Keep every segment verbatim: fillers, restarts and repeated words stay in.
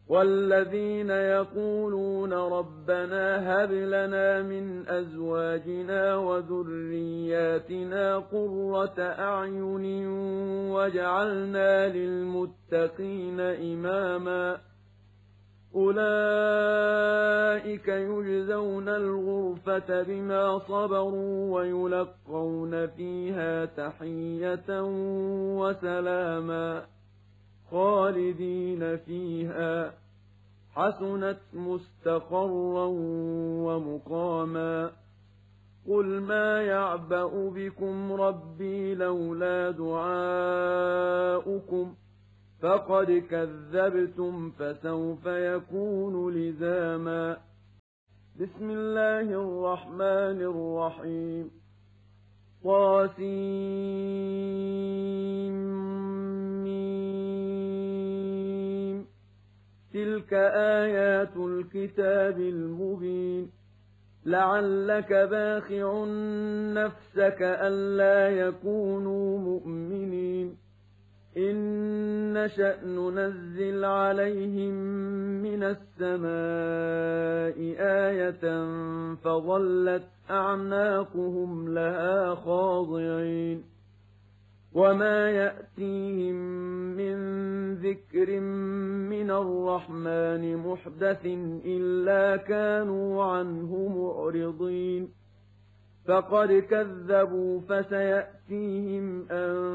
والذين يقولون ربنا هب لنا من أزواجنا وذرياتنا قرة أعين واجعلنا للمتقين إماما أولئك يجزون الغرفة بما صبروا ويلقون فيها تحية وسلاما خالدين فيها حسنت مستقرا ومقاما قل ما يعبأ بكم ربي لولا دعاؤكم فقد كذبتم فسوف يكون لزاما بسم الله الرحمن الرحيم طاسيم تلك آيات الكتاب المبين لعلك باخع نفسك ألا يكونوا مؤمنين إن نشأ ننزل عليهم من السماء آية فظلت أعناقهم لها خاضعين وما يأتيهم من ذكر من الرحمن محدث إلا كانوا عنه معرضين فقد كذبوا فسيأتيهم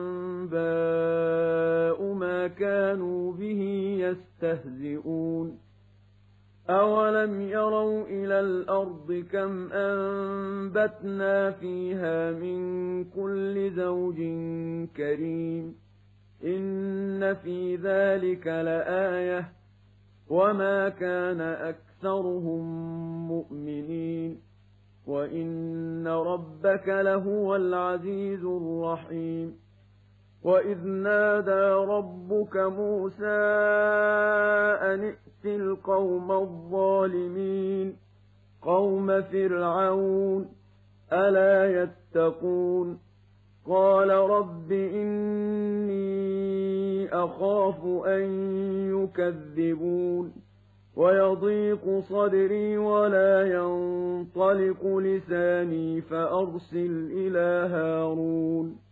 أنباء ما كانوا به يستهزئون أولم يروا إلى الأرض كم أنبتنا فيها من كل زوج كريم إن في ذلك لآية وما كان أكثرهم مؤمنين وإن ربك لهو العزيز الرحيم وإذ نادى ربك موسى أن ائت القوم الظالمين قوم فرعون ألا يتقون قال رب إني أخاف أن يكذبون ويضيق صدري ولا ينطلق لساني فأرسل إلى هارون